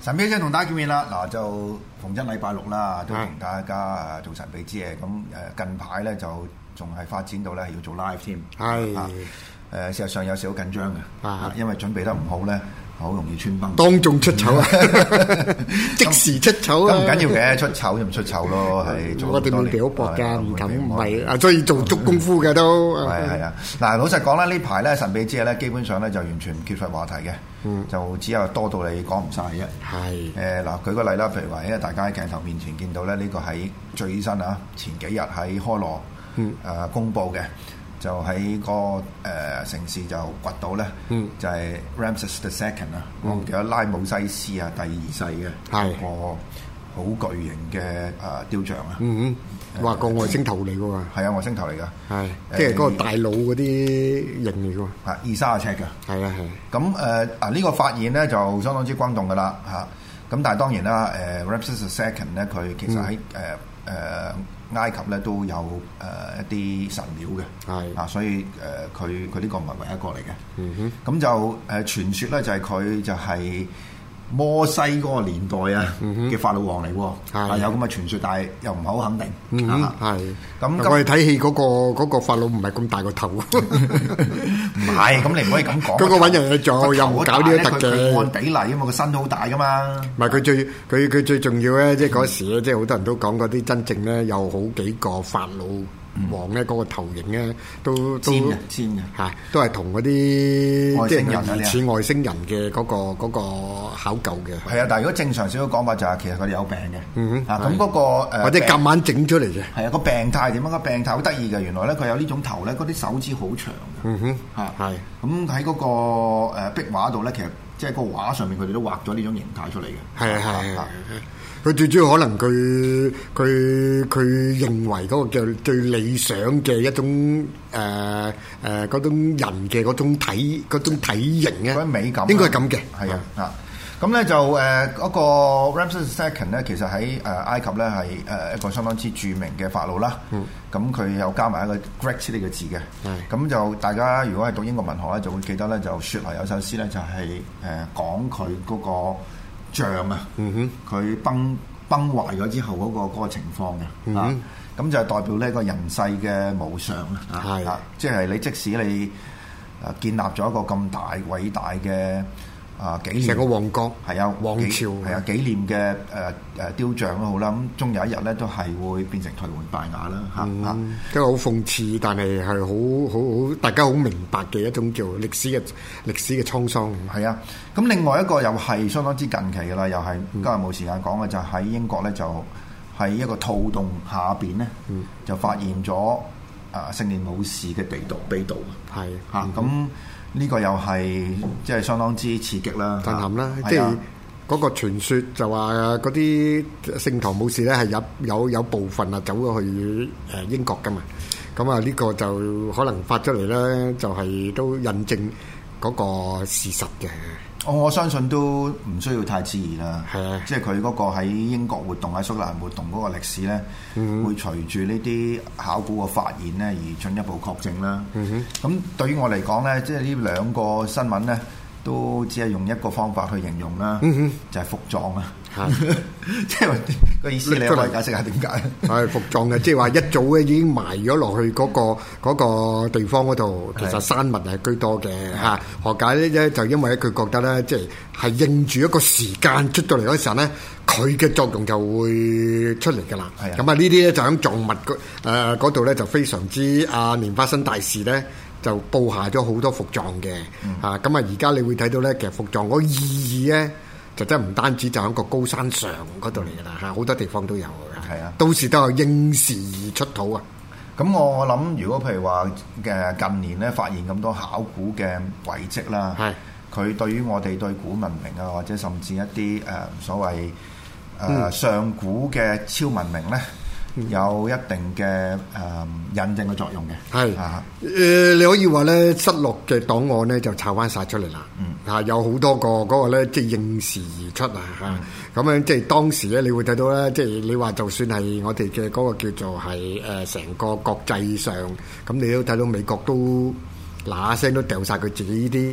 神秘之夜同大家見面啦，嗱就逢真禮拜六啦，都同大家做神秘之夜。咁近排咧就仲係發展到咧係要做 live 添，係事實上有少少緊張嘅，因為準備得唔好咧，好容易穿崩， 當眾出醜啊！即時出醜啊！ 咁唔緊要嘅，出醜就唔出醜咯，係做我哋冇表薄㗎，唔敢唔係啊，所以做足功夫嘅都係啊。嗱，老實講啦，呢排咧神秘之夜咧，基本上咧就完全唔缺乏話題嘅。就只有多到你講唔晒啫。係嗱，舉個例啦，譬如話，因為大家喺鏡頭面前見到咧，呢個喺最新啊，前幾日喺開羅公佈嘅，就喺個城市就掘到咧，就係 Ramses the Second 啊，我記得拉姆西斯啊第二世嘅一個好巨型嘅雕像啊。 話個外星頭嚟㗎喎， 係啊，外星頭嚟㗎，係即係嗰個大腦嗰啲型嚟㗎喎， 係20-30尺㗎，係啊係。咁呢個發現咧就相當之轟動㗎啦嚇。咁但係當然啦，Ramses the Second 咧佢其實喺埃及咧都有一啲神廟嘅，係啊，所以佢呢個唔係唯一一個嚟嘅。咁就傳說咧就係佢就係摩西嗰個年代嘅法老王嚟喎，有咁嘅傳說，但係又唔係好肯定。 係咁，我哋睇戲嗰個法老唔係咁大個頭，唔係咁你唔可以咁講。 嗰個揾人去做又唔搞呢啲特技， 佢按比例啊嘛，個身都好大噶嘛。 唔係佢最重要咧，即係嗰時咧，即係好多人都講嗰啲真正咧有好幾個法老王咧嗰個頭型咧都尖嘅嚇，都係同嗰啲即係似外星人嘅嗰個考究嘅。 係啊，但係如果正常少少講法就係其實佢哋有病嘅。咁嗰個或者夾硬整出嚟嘅。 係啊，個病態點樣？個病態好得意嘅，原來咧佢有呢種頭咧，嗰啲手指好長嘅。係。咁喺嗰個壁畫度咧，其實即係個畫上面佢哋都畫咗呢種形態出嚟嘅。係。 佢最主要可能佢認為嗰個叫最理想嘅一種嗰種人嘅嗰種體型咧， 嗰種美感應該係咁嘅。 係啊，咁咧就嗰個 Ramses II 咧，其實喺埃及咧係一個相當之著名嘅法老啦。咁佢又加埋一個 Great 呢個字嘅。咁就大家如果係讀英國文學咧，就會記得咧就雪萊有首詩咧，就係講佢嗰個像啊，佢崩壞咗之後嗰個情況嘅，咁就係代表呢個人世嘅無常啊，即係你即使你建立咗一個咁大偉大嘅紀念， 成個王國係啊， 王朝係啊，紀念嘅雕像都好啦，咁終有一日咧都係會變成頹垣敗瓦啦， 即係好諷刺，但係好大家好明白嘅一種叫歷史嘅滄桑。 係啊，咁另外一個又係相當之近期嘅啦，又係今日冇時間講嘅，就喺英國咧就喺一個兔洞下邊咧就發現咗聖殿武士嘅秘道，係咁。呢個又係即係相當之刺激啦， 震撼啦！即係嗰個傳說就話嗰啲聖堂武士咧係有部分走咗去英國噶嘛，咁啊呢個就可能發出嚟咧，就係都印證嗰個事實嘅。 我相信都唔需要太質疑啦，即係佢嗰個喺英國活動喺蘇格蘭活動嗰個歷史咧，會隨住呢啲考古嘅發現咧而進一步確證啦。咁對於我嚟講咧，即係呢兩個新聞咧，都只係用一個方法去形容啦，就係伏葬啊！即係個意思，你可以解釋下點解？ 係伏葬嘅，即係話一早咧已經埋咗落去嗰個地方嗰度，其實山脈係居多嘅嚇。何解咧？就因為佢覺得咧，即係應住一個時間出到嚟嗰時候咧，佢嘅作用就會出嚟㗎啦。咁啊，呢啲咧就喺藏物嗰度咧就非常之蓮花生大士咧就佈下咗好多伏葬嘅嚇。咁啊，而家你會睇到咧，其實伏葬嗰個意義咧。就真係唔單止就喺個高山上嗰度嚟㗎啦嚇，好多地方都有㗎。係啊，到時都有應時而出土啊。 咁我諗，如果譬如話近年咧發現咁多考古嘅遺跡啦，佢對於我哋對古文明啊，或者甚至一啲所謂上古嘅超文明咧，有一定嘅印證嘅作用嘅。 你可以話咧，失落嘅檔案咧就抄翻晒出嚟啦。有好多個嗰個咧，即係應時而出啊！咁樣即係當時咧，你會睇到咧，即係你話就算係我哋嘅嗰個叫做係成個國際上，咁你都睇到美國都嗱嗱聲都掉晒佢自己呢啲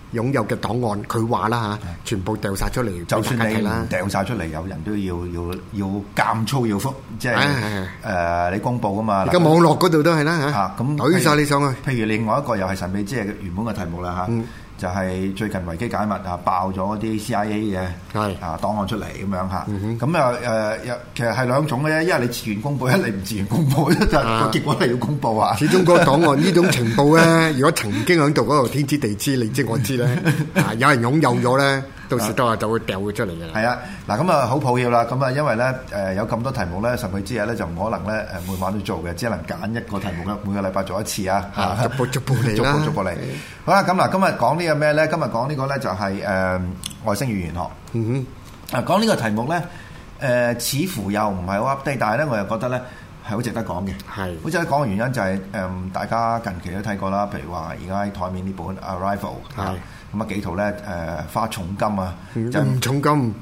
擁有嘅檔案，佢話啦嚇，全部掉晒出嚟， 就算你唔掉晒出嚟，有人都要監粗要覆，即係你公佈啊嘛。 而家網絡嗰度都係啦嚇， 咁懟晒你上去。 譬如另外一個又係神秘之夜嘅原本嘅題目啦嚇。就係最近維基解密爆咗啲 CIA 嘅檔案出嚟咁樣嚇，咁其實係兩種嘅啫，一係你自願公佈，一係你唔自願公佈，就個結果係要公佈啊。 始終個檔案呢種情報咧，如果曾經喺度嗰度天知地知，你知我知咧，有人擁有咗咧，到時都係就會掉佢出嚟嘅啦。 係啊，嗱咁啊好抱歉啦，咁啊因為咧有咁多題目咧，神秘之夜咧就唔可能咧每晚都做嘅，只能揀一個題目嘅，每個禮拜做一次啊， 逐步嚟啦， 逐步嚟。好啦，咁嗱今日講呢個咩咧？今日講呢個咧就係外星語言學。講呢個題目咧，似乎又唔係好 update，但係咧我又覺得咧係好值得講嘅。係好值得講嘅原因就係大家近期都睇過啦，譬如話而家喺台面呢本《Arrival》。咁啊幾套咧花重金啊，就唔重金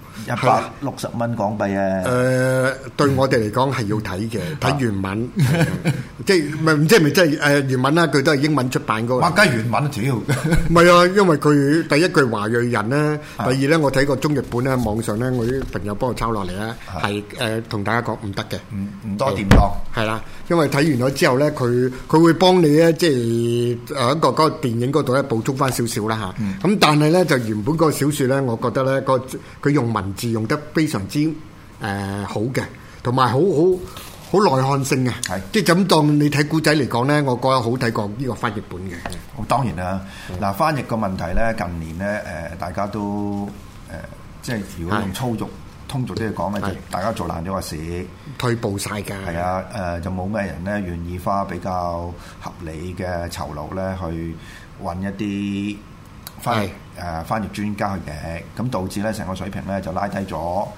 160蚊港幣啊！ 對我哋嚟講係要睇嘅，睇原文，即係咪即係原文啦？佢都係英文出版嗰個。 哇！梗係原文，主要唔係啊，因為佢第一句華裔人咧，第二咧我睇過中日本咧，網上咧我啲朋友幫我抄落嚟咧，係同大家講唔得嘅， 唔多掂當。 係啦，因為睇完咗之後咧，佢會幫你咧，即係喺嗰個電影嗰度咧補充翻少少啦嚇。咁但係咧就原本嗰個小説咧，我覺得咧佢用文字用得非常之好嘅，同埋好內涵性嘅。係即係就咁當你睇古仔嚟講咧，我覺得好睇過呢個翻譯本嘅。 當然啦，嗱翻譯個問題咧，近年咧大家都即係如果用通俗啲去講咧，就大家做爛咗個事， 退步晒㗎。係啊， 就冇咩人咧願意花比較合理嘅酬勞咧去揾一啲翻譯專家去嘅，咁導致咧成個水平咧就拉低咗。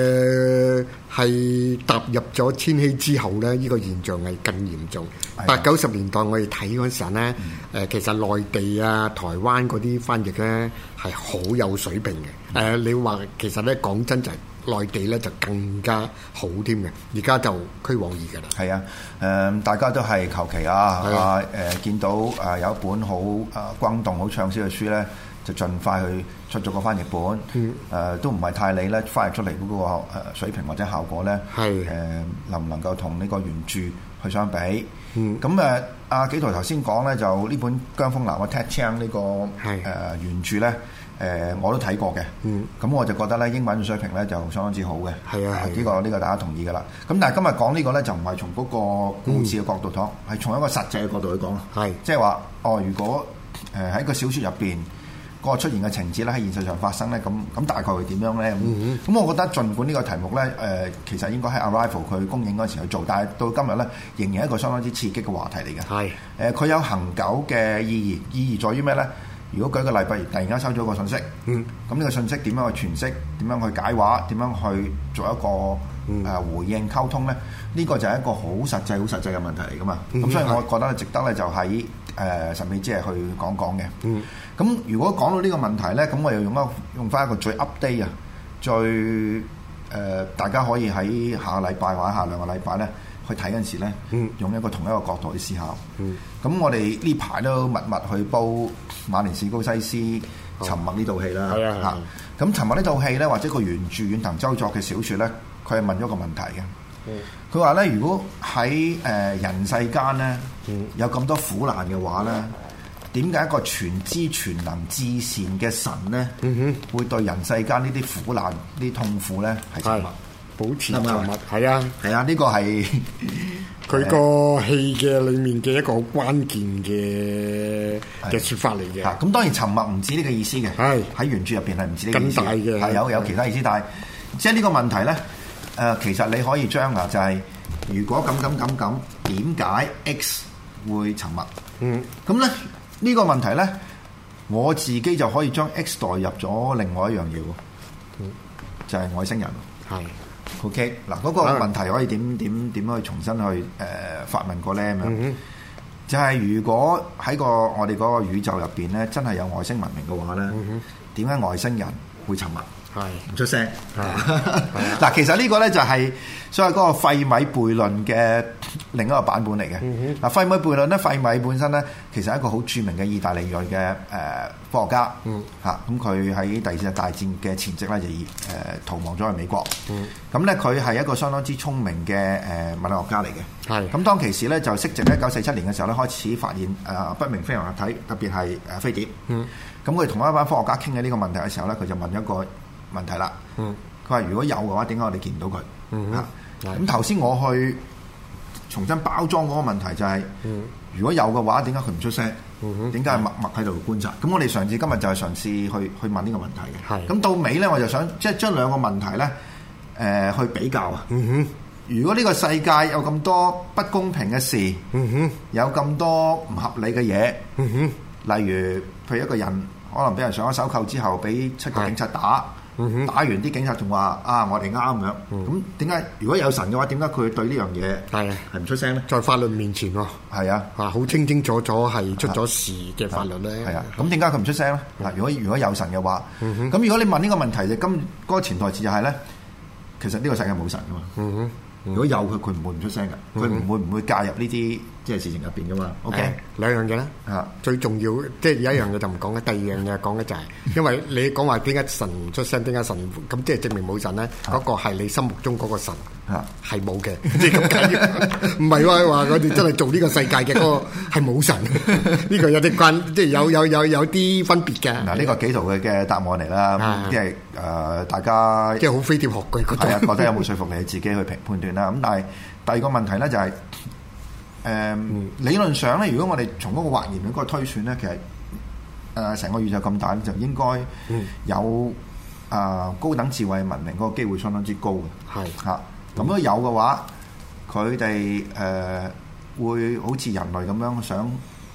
係踏入咗千禧之後咧，呢個現象係更嚴重。80-90年代我哋睇嗰陣咧，其實內地啊、台灣嗰啲翻譯咧係好有水平嘅。你話其實咧講真就係內地咧就更加好添嘅，而家就趨往二㗎啦。係啊，大家都係求其見到有一本好轟動、好暢銷嘅書咧，就盡快去出咗個翻譯本。都唔係太理咧翻譯出嚟嗰個水平或者效果咧，能唔能夠同呢個原著去相比？咁阿紀陶頭先講咧，就呢本姜峯南嘅 Ted Chiang 呢個原著咧。我都睇過嘅，咁我就覺得咧英文嘅水平咧就相當之好嘅。係啊，呢個大家同意㗎啦。咁但係今日講呢個咧就唔係從嗰個故事嘅角度講，係從一個實際嘅角度去講。係，即係話如果喺個小説入邊嗰個出現嘅情節咧喺現實上發生咧，咁大概會點樣咧？咁我覺得儘管呢個題目咧其實應該喺 Arrival 佢公映嗰陣時去做，但係到今日咧仍然係一個相當之刺激嘅話題嚟嘅。係，佢有恆久嘅意義在於咩咧？如果舉個例，譬如突然間收咗個信息，咁呢個信息點樣去詮釋？點樣去解話？點樣去做一個回應溝通咧？呢個就係一個好實際嘅問題嚟㗎嘛。咁所以我覺得值得咧就喺神秘之夜去講嘅。咁如果講到呢個問題咧，咁我又用翻一個最 update 最大家可以喺下個禮拜或者下兩個禮拜咧去睇嗰陣時咧，用一個同一個角度去思考。咁我哋呢排都密去煲馬連士高西斯沉默呢套戲啦。咁沉默呢套戲咧，或者個原著遠藤周作嘅小説咧，佢係問咗個問題嘅。佢話咧，如果喺人世間咧有咁多苦難嘅話咧，點解一個全知全能至善嘅神咧，會對人世間呢啲苦難、呢啲痛苦咧係沉默？ 保持沉默。係啊， 呢個係佢個戲嘅裏面嘅一個好關鍵嘅説法嚟嘅。 咁當然沉默唔止呢個意思嘅，喺原著入邊係唔止呢個意思，更大嘅係有其他意思，但係即係呢個問題咧，其實你可以將就係如果咁，點解 X 會沉默？咁咧呢個問題咧，我自己就可以將 X 代入咗另外一樣嘢喎，就係外星人。係。OK， 嗱嗰個問題可以點樣去重新去發問過咧咁樣？就係如果喺我哋嗰個宇宙入邊咧，真係有外星文明嘅話咧，點解外星人會沉默？ 唔出聲。嗱，其實呢個咧就係所謂嗰個費米悖論嘅另一個版本嚟嘅。嗱，費米悖論咧，費米本身咧其實係一個好著名嘅意大利裔嘅科學家。咁佢喺第二次大戰嘅前夕咧就逃亡咗去美國。咁咧佢係一個相當之聰明嘅物理學家嚟嘅。咁當其時咧就適值1947年嘅時候咧開始發現不明飛行物體，特別係飛碟。咁佢同一班科學家傾緊呢個問題嘅時候咧，佢就問一個問題啦。佢話如果有嘅話，點解我哋見唔到佢？咁頭先我去重新包裝嗰個問題就係，如果有嘅話，點解佢唔出聲？點解係默默喺度觀察？咁我哋今日就係嘗試去問呢個問題嘅。咁到尾咧，我就想即係將兩個問題咧去比較啊。如果呢個世界有咁多不公平嘅事，有咁多唔合理嘅嘢，例如譬如一個人可能俾人上咗手銬之後，俾7個警察打完啲警察仲話我哋啱咁樣。咁點解如果有神嘅話，點解佢對呢樣嘢係唔出聲咧？ 在法律面前喎， 係啊， 好清清楚楚係出咗事嘅法律咧。 係啊，咁點解佢唔出聲咧？嗱，如果有神嘅話，咁如果你問呢個問題就嗰個潛台詞就係咧，其實呢個世界冇神噶嘛。如果有佢唔會唔出聲嘅，佢唔會介入呢啲即係事情入邊噶嘛。OK， 兩樣嘢啦。最重要即係有一樣嘢就唔講嘅，第二樣嘢講嘅就係，因為你講話點解神唔出聲，點解神咁即係證明冇神咧？嗰個係你心目中嗰個神係冇嘅，即係咁解。唔係話我哋真係做呢個世界嘅嗰個係冇神，呢個有啲關，即係有啲分別嘅。嗱， 呢個幾圖嘅答案嚟啦，即係大家即係好飛碟學嘅嗰種。 係啊，覺得有冇說服你自己去判斷啦。咁但係第二個問題咧就係理論上咧，如果我哋從嗰個或然嘅嗰個推算咧，其實成個宇宙咁大，就應該有高等智慧文明嗰個機會相當之高嘅。咁如果有嘅話，佢哋會好似人類咁樣想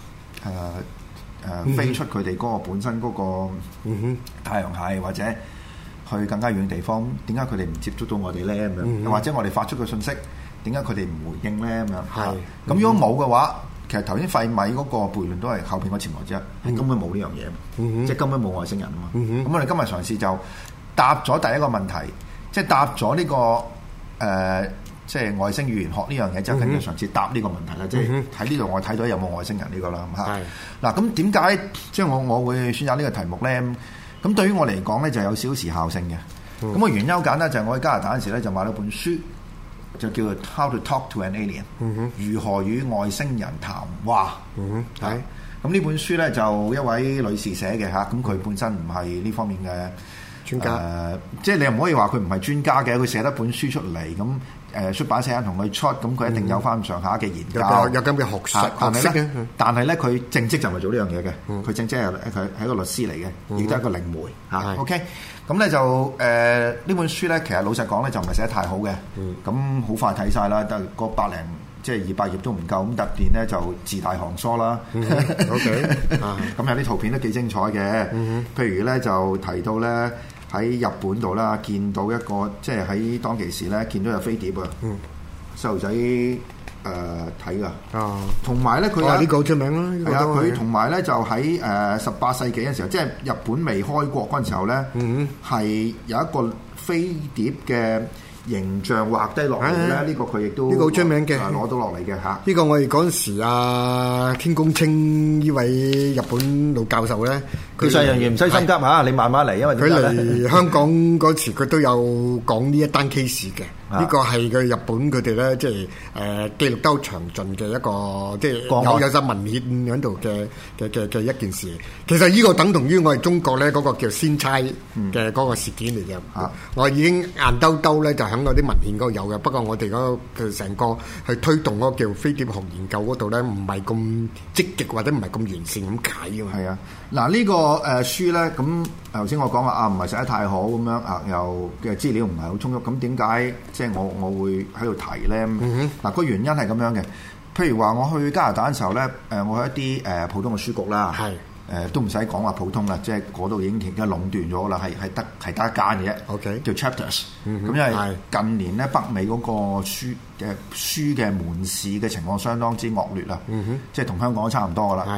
飛出佢哋嗰個本身嗰個太陽系，或者去更加遠嘅地方。點解佢哋唔接觸到我哋咧？咁樣又或者我哋發出嘅信息，點解佢哋唔回應咧？咁樣咁如果冇嘅話，其實頭先費米嗰個悖論都係後邊個潛台詞，係根本冇呢樣嘢，即係根本冇外星人啊嘛。咁我哋今日嘗試就答咗第一個問題，即係答咗呢個即係外星語言學呢樣嘢，就跟住嘗試答呢個問題啦。即係喺呢度我睇到有冇外星人呢個啦。嗱，咁點解即係我會選擇呢個題目咧？咁對於我嚟講咧，就有少時效性嘅。咁個原因好簡單，就係我喺加拿大嗰陣時咧，就買咗本書，就叫做《How to Talk to an Alien》，如何與外星人談話。咁呢本書咧就一位女士寫嘅嚇，咁佢本身唔係呢方面嘅專家， 即係你又唔可以話佢唔係專家嘅，佢寫得本書出嚟咁。出版社人同佢出，咁佢一定有翻上下嘅研究， 有咁嘅學識嘅。 但係咧，佢正職就唔係做呢樣嘢嘅。佢正職係佢係一個律師嚟嘅，亦都係一個靈媒嚇。OK，咁咧就呢本書咧，其實老實講咧就唔係寫得太好嘅。咁好快睇晒啦，得個100零即係200頁都唔夠。咁入邊咧就字大行疏啦。OK，咁有啲圖片都幾精彩嘅。譬如咧就提到咧。喺日本度啦，見到一個即係喺當其時咧，見到有飛碟啊！細路仔睇噶，同埋咧佢呢個好出名啦。 係啊，佢同埋咧就喺18世紀嘅時候，即係日本未開國嗰陣時候咧，係有一個飛碟嘅形象畫低落嚟咧，呢個佢亦都呢個好出名嘅， 攞到落嚟嘅嚇。 呢個我哋嗰陣時天公清呢位日本老教授咧， 佢上人員唔使心急嚇，你慢慢嚟，因為佢嚟香港嗰時佢都有講呢一單 case 嘅。呢個係佢日本佢哋咧，即係記錄得好詳盡嘅一個，即係有曬文獻喺度嘅一件事。其實呢個等同於我哋中國咧嗰個叫先差嘅嗰個事件嚟嘅。我已經硬兜兜咧就喺嗰啲文獻嗰度有嘅，不過我哋嗰個成個去推動嗰個叫飛碟學研究嗰度咧，唔係咁積極或者唔係咁完善咁解嘅嘛。係啊，嗱呢個書咧，咁頭先我講話唔係寫得太好咁樣又嘅資料唔係好充足，咁點解即係我會喺度提咧？嗱個原因係咁樣嘅，譬如話我去加拿大嘅時候咧，我去一啲普通嘅書局啦，都唔使講話普通啦，即係嗰度已經而家壟斷咗啦，係得一間嘅啫。OK， 叫 Chapters。咁因為近年咧北美嗰個書嘅門市嘅情況相當之惡劣啦，即係同香港都差唔多噶啦。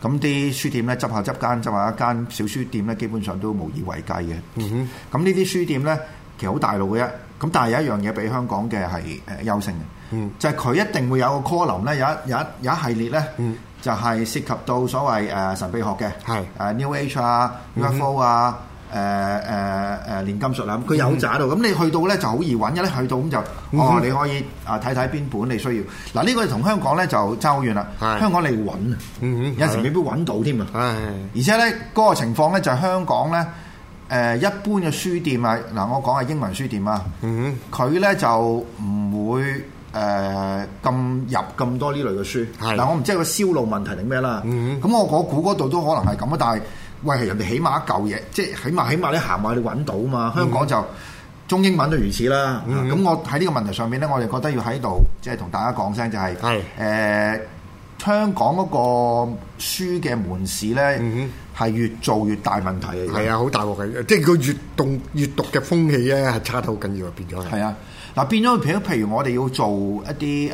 咁啲書店咧執下一間小書店咧，基本上都無以為繼嘅。咁呢啲書店咧其實好大路嘅啫。咁但係有一樣嘢比香港嘅係優勝嘅，就係佢一定會有個 column 咧，有一系列咧，就係涉及到所謂神秘學嘅，New Age 啊、UFO 啊、煉金術啊，佢有紮度。咁你去到咧就好易揾，一去到咁就你可以睇睇邊本你需要。嗱呢個同香港咧就爭好遠啦。香港你要揾有陣時未必揾到添啊。而且咧嗰個情況咧就係香港咧。一般嘅書店啊，嗱我講係英文書店啊，佢咧就唔會咁入咁多呢類嘅書。嗱我唔知係個銷路問題定咩啦。咁我估嗰度都可能係咁啊，但係喂人哋起碼一嚿嘢，即係起碼你行埋你揾到嘛。香港就中英文都如此啦。咁我喺呢個問題上面咧，我哋覺得要喺度即係同大家講聲就係香港嗰個書嘅門市咧，係越做越大問題嘅。係啊，好大鑊嘅，即係個閱讀嘅風氣咧係差得好緊要啊，變咗係。係啊，嗱變咗譬如我哋要做一啲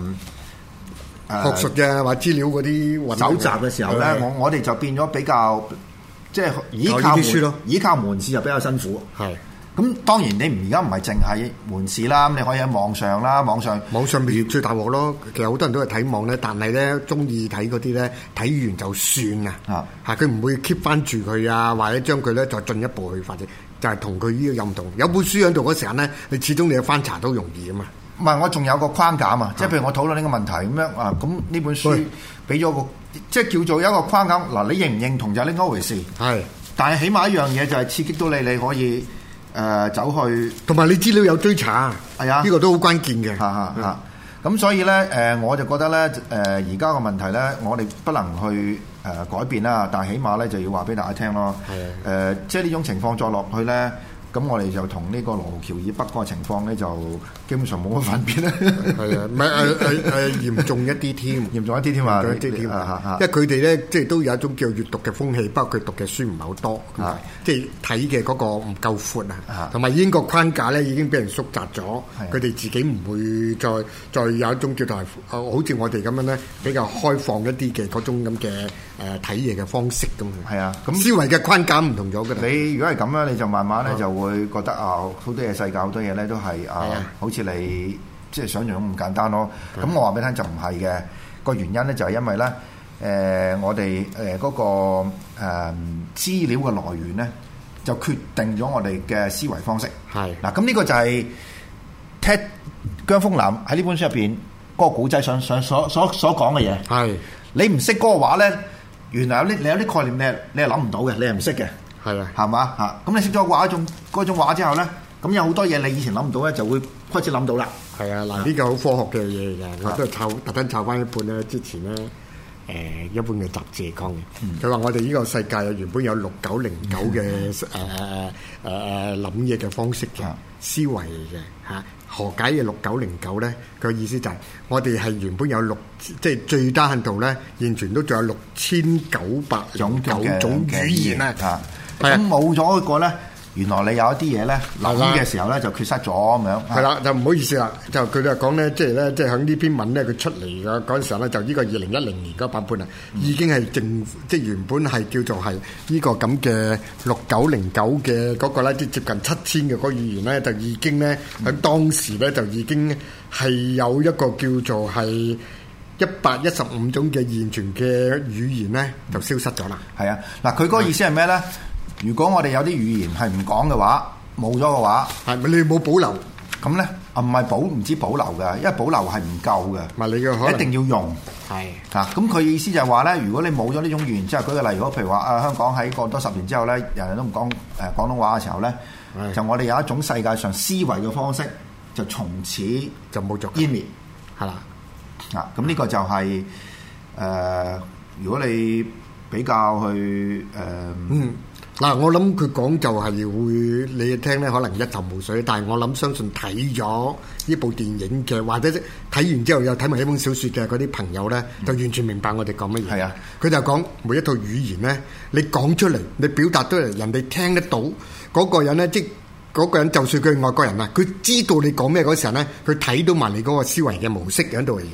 學術嘅或資料嗰啲搜集嘅時候咧，我哋就變咗比較即係依靠門市就比較辛苦。係。咁當然你而家唔係淨係門市啦，咁你可以喺網上啦，網上面最大鑊咯。其實好多人都係睇網咧，但係咧中意睇嗰啲咧睇完就算啊，佢唔會 keep 翻住佢啊，或者將佢咧再進一步去發展，就係同佢呢個又唔同。有本書喺度嗰時間咧，你始終你翻查都容易啊嘛。唔係，我仲有個框架嘛，即係譬如我討論呢個問題咁樣啊，咁呢本書俾咗個即係叫做一個框架。嗱，你認唔認同就係另一回事。係，但係起碼一樣嘢就係刺激到你可以。走去，同埋你資料有追查，係啊，呢個都好關鍵嘅。咁所以咧，我就覺得咧，而家個問題咧，我哋不能去改變啦，但係起碼咧就要話俾大家聽咯。即係呢種情況再落去咧，咁我哋就同呢個羅湖橋以北嗰個情況咧，就基本上冇乜分別啦。係啊，唔係嚴重一啲添，嚴重一啲添啊！因為佢哋咧，即係都有一種叫閱讀嘅風氣，不過佢讀嘅書唔係好多，即係睇嘅嗰個唔夠闊啊，同埋英國框架咧已經俾人縮窄咗，佢哋自己唔會再有一種叫做好似我哋咁樣咧，比較開放一啲嘅嗰種咁嘅睇嘢嘅方式咁。係啊，咁思維嘅框架唔同咗嘅。你如果係咁樣，你就慢慢咧就會覺得好多嘢世界好多嘢咧都係好似你即係想象咁簡單咯。咁我話俾你聽就唔係嘅，個原因咧就係因為咧我哋嗰個資料嘅來源咧就決定咗我哋嘅思維方式。係嗱，咁呢個就係踢姜峯南喺呢本書入邊嗰個古仔所講嘅嘢。係你唔識嗰個話咧，原來你有啲概念你係諗唔到嘅，你係唔識嘅。係啊，係嘛嚇？咁你識咗嗰種話之後咧，咁有好多嘢你以前諗唔到咧，就會開始諗到啦。係啊，嗱呢個好科學嘅嘢嚟嘅，我都係特登抄翻一本咧，之前咧一本嘅雜誌講嘅。佢話我哋呢個世界原本有6909嘅諗嘢嘅方式嘅思維嚟嘅嚇。何解嘅6909咧？佢意思就係我哋係原本有即係最低限度咧，現存都仲有6909種語言啊。咁冇咗一個咧，原來你有一啲嘢咧諗嘅時候咧就缺失咗咁樣。係啦，就唔好意思啦，就佢哋講咧，即係喺呢篇文咧，佢出嚟嘅嗰陣時候咧，就呢個2010年嗰版本啊，已經係即係原本係叫做係呢個咁嘅6909嘅嗰個咧，即係接近7000嘅嗰個語言咧，就已經咧喺當時咧就已經係有一個叫做係115種嘅現存嘅語言咧，就消失咗啦。係啊，嗱佢嗰個意思係咩咧？如果我哋有啲語言係唔講嘅話，冇咗嘅話，係咪你冇保留？咁咧唔止保留嘅，因為保留係唔夠嘅。咪你嘅一定要用。係啊，咁佢意思就係話咧，如果你冇咗呢種語言之後，舉個例，如果譬如話香港喺過多10年之後咧，人人都唔講廣東話嘅時候咧，就我哋有一種世界上思維嘅方式，就從此就冇咗湮滅，係啦。咁呢個就係如果你比較去嗱，我諗佢講就係會你聽咧，可能一頭霧水。但係我諗相信睇咗呢部電影嘅，或者睇完之後又睇埋呢本小説嘅嗰啲朋友咧，就完全明白我哋講乜嘢。係啊，佢就講每一套語言咧，你講出嚟，你表達出嚟，人哋聽得到嗰個人咧，即係嗰個人，就算佢係外國人啊，佢知道你講咩嗰時候咧，佢睇到埋你嗰個思維嘅模式喺度嚟嘅。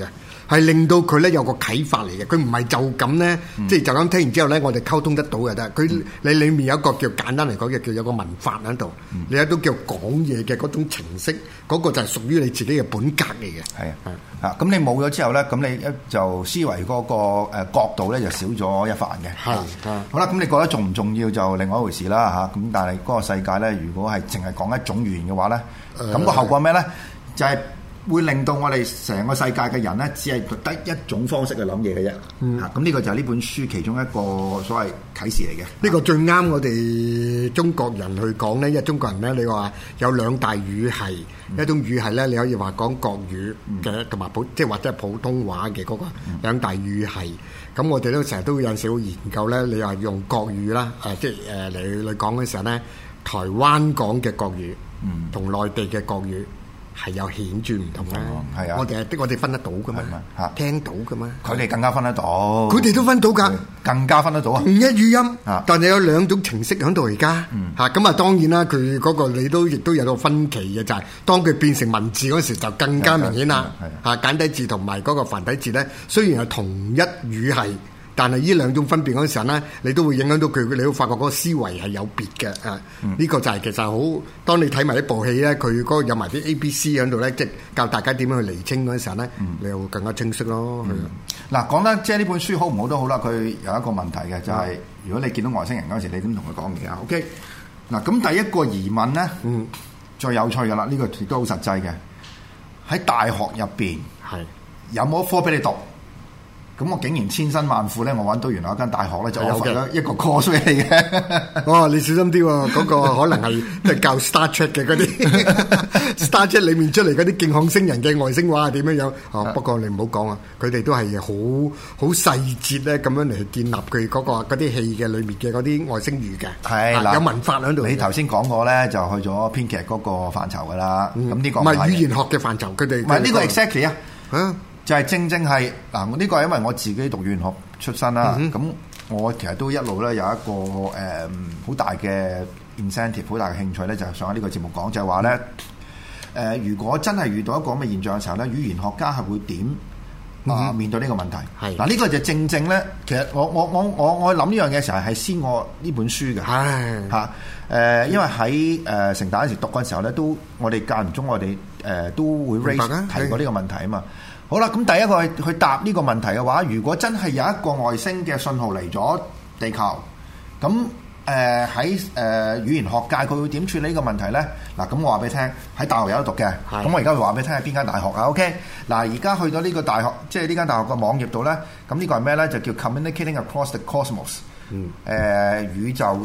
係令到佢咧有個啟發嚟嘅。佢唔係就咁咧，即係就咁聽完之後咧，我哋溝通得到就得。佢你裡面有一個叫簡單嚟講嘅叫有個文法喺度，你有都叫講嘢嘅嗰種程式，嗰個就係屬於你自己嘅本格嚟嘅。 係啊，咁你冇咗之後咧，咁你一就思維嗰個角度咧就少咗一範嘅。 係好啦，咁你覺得重唔重要就另外一回事啦嚇。咁但係嗰個世界咧，如果係淨係講一種語言嘅話咧，咁個後果係咩咧？就係會令到我哋成個世界嘅人咧，只係得一種方式去諗嘢嘅啫。咁呢個就係呢本書其中一個所謂啟示嚟嘅。 呢個最啱我哋中國人去講咧，因為中國人咧，你話有兩大語系，一種語系咧，你可以話講國語嘅，同埋即係或者係普通話嘅嗰個兩大語系。咁我哋都成日都有少少研究咧，你話用國語啦，即係你講嘅時候咧，台灣講嘅國語，同內地嘅國語。係有顯著唔同啦，係啊！我哋分得到噶嘛，聽到噶嘛。 佢哋更加分得到， 佢哋都分到㗎， 更加分得到啊！ 同一語音，但係有兩種程式喺度而家嚇。咁啊，當然啦，佢嗰個你亦都有個分歧嘅，就係當佢變成文字嗰時就更加明顯啦。嚇，簡體字同埋嗰個繁體字咧，雖然係同一語系。但係呢兩種分別嗰陣時候咧，你都會影響到佢，你會發覺嗰個思維係有別嘅啊！呢個就係其實好，當你睇埋一部戲咧，佢嗰個有埋啲 ABC 喺度咧，即係教大家點樣去釐清嗰陣時候咧，你又會更加清晰咯。 嗱，講得即係呢本書好唔好都好啦，佢有一個問題嘅，就係如果你見到外星人嗰陣時，你點同佢講嘢啊 ？OK，嗱，咁第一個疑問咧，最有趣嘅啦，呢個亦都好實際嘅，喺大學入邊有冇一科俾你讀？咁我竟然千辛萬苦咧，我揾到原來一間大學咧就有咗一個 course 俾你嘅。 哦，你小心啲喎，嗰個可能係即係教 Star Trek 嘅嗰啲 Star Trek 裡面出嚟嗰啲勁漢星人嘅外星話係點樣樣？哦，不過你唔好講啊，佢哋都係好細節咧，咁樣嚟建立佢嗰啲戲嘅裏面嘅嗰啲外星語嘅。係嗱，有文法喺度。 你頭先講過咧，就去咗編劇嗰個範疇噶啦。咁呢個唔係語言學嘅範疇，佢哋唔係呢個 exactly 啊。就係正係嗱，呢個係因為我自己讀語言學出身啦。咁我其實都一路咧有一個好大嘅 incentive， 好大嘅興趣咧，就係上喺呢個節目講，就係話咧如果真係遇到一個咁嘅現象嘅時候咧，語言學家係會點面對呢個問題？嗱，呢個就正咧，其實我諗呢樣嘢嘅時候係先我呢本書嘅嚇因為喺成大嗰時讀嗰陣時候咧，都我哋間唔中我哋都會 raise 提過呢個問題啊嘛。好啦，咁第一個去答呢個問題嘅話，如果真係有一個外星嘅信號嚟咗地球，咁喺語言學界佢會點處理呢個問題咧？嗱，咁我話俾你聽，喺大學有得讀嘅。咁我而家會話俾你聽係邊間大學啊 ？OK，嗱，而家去到呢個大學，即係呢間大學嘅網頁度咧，咁呢個係咩咧？就叫 Communicating Across the Cosmos，宇宙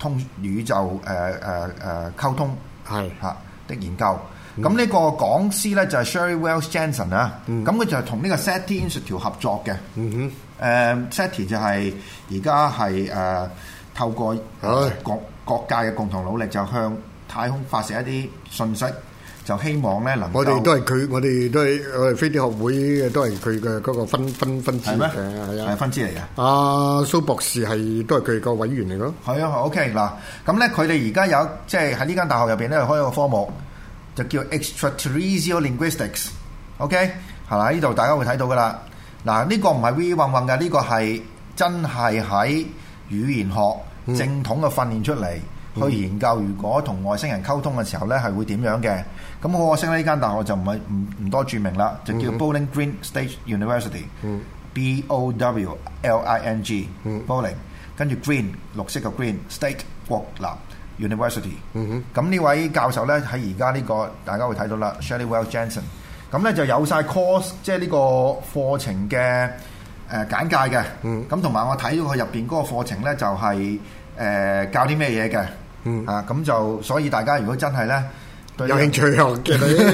溝通的研究。咁呢個講師咧就係 Sherry Wells Jensen 啊，咁佢就係同呢個 SETI Institute 合作嘅。SETI 就係而家係透過各界嘅共同努力，就向太空發射一啲信息，就希望咧能夠。我哋都係飛碟學會嘅，都係佢嘅嗰個分支嘅，係啊， 分支嚟嘅。 蘇博士都係佢個委員嚟咯。 係啊 ，OK 嗱，咁咧佢哋而家有即係喺呢間大學入邊咧開一個科目。就叫 extraterrestrial linguistics，OK，係啦，呢度大家會睇到噶啦。嗱，呢個唔係 we 混混嘅，呢個係真係喺語言學正統嘅訓練出嚟，去研究如果同外星人溝通嘅時候咧係會點樣嘅。咁好可惜呢間大學就唔多著名啦，就叫 Bowling Green State University，BOWLING，Bowling，跟住 Green 綠色嘅 Green State 國立University，咁呢位教授咧喺而家呢個大家會睇到啦 Sherry Wells Jensen， 咁咧就有晒 course 即係呢個課程嘅簡介嘅，咁同埋我睇到佢入邊嗰個課程咧就係教啲咩嘢嘅，咁就所以大家如果真係咧有興趣學嘅，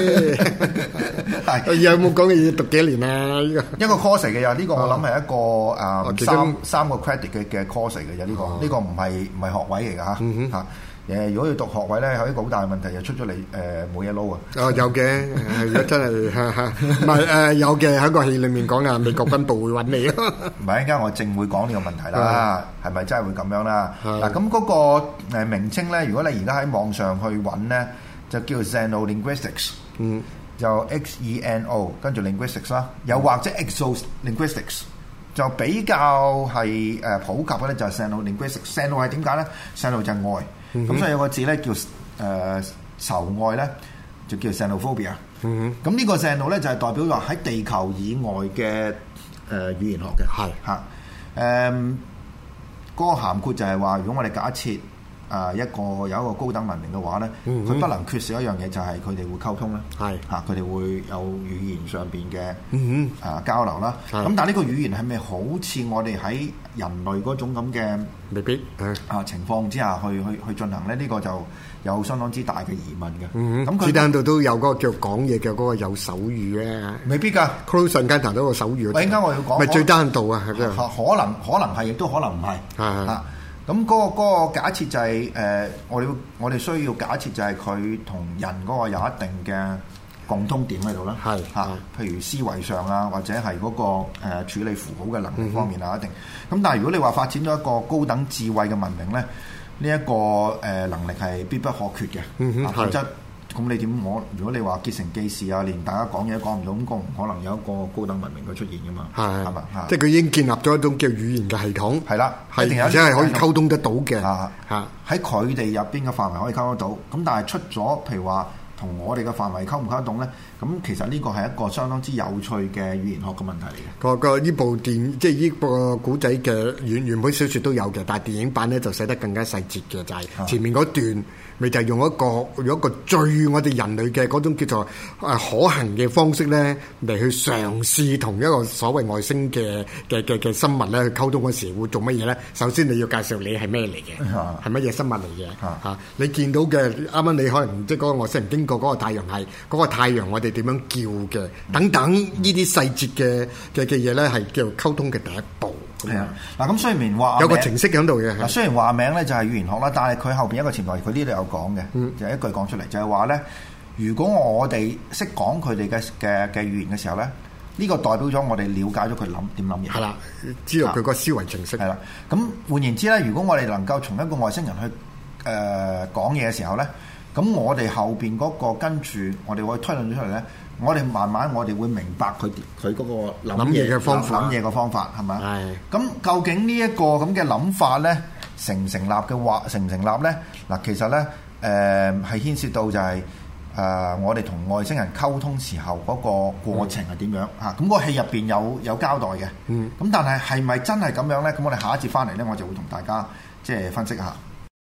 有冇講嘅嘢讀幾年啊？呢個一個 course 嚟嘅又呢個我諗係一個三個 credit 嘅 course 嚟嘅，有呢個唔係學位嚟㗎嚇。如果要讀學位咧，有一個好大嘅問題，就出咗嚟冇嘢撈啊！ 有嘅，如果真係唔係有嘅喺個戲裡面講啊，美國軍部會揾你咯。 唔係，一陣間我正會講呢個問題啦，係咪真係會咁樣啦？嗱，咁嗰個名稱咧，如果你而家喺網上去揾咧，就叫 Xenolinguistics。 就 XENO 跟住 linguistics 啦，又或者 exolinguistics 就比較係普及嘅咧，就係 xenolinguistics。xeno 係點解咧？xeno就係愛，咁所以有個字咧叫仇愛咧，就叫 xenophobia。咁呢個 xeno 咧就係代表話喺地球以外嘅語言學嘅，係嚇嗰個涵括就係話，如果我哋假設有一個高等文明嘅話咧，佢不能缺少一樣嘢，就係佢哋會溝通啦，係嚇佢哋會有語言上邊嘅交流啦。咁但係呢個語言係咪好似我哋喺人類嗰種咁嘅未必情況之下去進行咧？呢個就有相當之大嘅疑問嘅。咁子彈度都有嗰個叫講嘢嘅嗰個有手語嘅， 未必㗎。 佢瞬間談到個手語， 陣間我要講， 咪最低限度啊，係可能係，亦都可能唔係嚇。咁嗰個假設就係我哋需要假設就係佢同人嗰個有一定嘅共通點喺度啦，係嚇，譬如思維上啊，或者係嗰個處理符號嘅能力方面啊，一定。咁但係如果你話發展咗一個高等智慧嘅文明咧，呢一個能力係必不可缺嘅，否則咁你點我？如果你話結成記事啊，連大家講嘢都講唔到，咁唔可能有一個高等文明嘅出現噶嘛？係嘛？ 即係佢已經建立咗一種叫語言嘅系統，係啦，而且係可以溝通得到嘅。喺佢哋入邊嘅範圍可以溝通得到，咁但係出咗譬如話同我哋嘅範圍溝唔溝得到咧？咁其實呢個係一個相當之有趣嘅語言學嘅問題嚟嘅。 呢部電即係呢個古仔嘅原本小説都有嘅，但係電影版咧就寫得更加細節嘅，就係前面嗰段咪就係用一個最我哋人類嘅嗰種叫做可行嘅方式咧嚟去嘗試同一個所謂外星嘅生物咧去溝通嗰時會做乜嘢咧？首先你要介紹你係咩嚟嘅，係乜嘢生物嚟嘅嚇？你見到嘅啱啱你可能即係嗰個外星人經過嗰個太陽系，嗰個太陽我哋點樣叫嘅等等呢啲細節嘅嘢咧，係叫溝通嘅第一步。 係啊，嗱咁雖然話有個程式喺度嘅。 嗱雖然話名咧就係語言學啦，但係佢後邊一個潛台詞，佢呢度有講嘅，就係一句講出嚟，就係話咧，如果我哋識講佢哋嘅語言嘅時候咧，呢個代表咗我哋了解咗佢點諗嘢。係啦， 知道佢個思維程式。 係啦，咁換言之咧，如果我哋能夠從一個外星人去講嘢嘅時候咧，咁我哋後邊嗰個跟住我哋會推論咗出嚟咧。我哋慢慢會明白佢嗰個諗嘢嘅方法，諗嘢嘅方法係咪？係。咁究竟呢一個咁嘅諗法咧，成唔成立嘅話，成唔成立咧？嗱，其實咧係牽涉到就係我哋同外星人溝通時候嗰個過程係點樣嚇？咁個戲入邊有交代嘅。咁但係咪真係咁樣咧？咁我哋下一節翻嚟咧，我就會同大家即係分析下。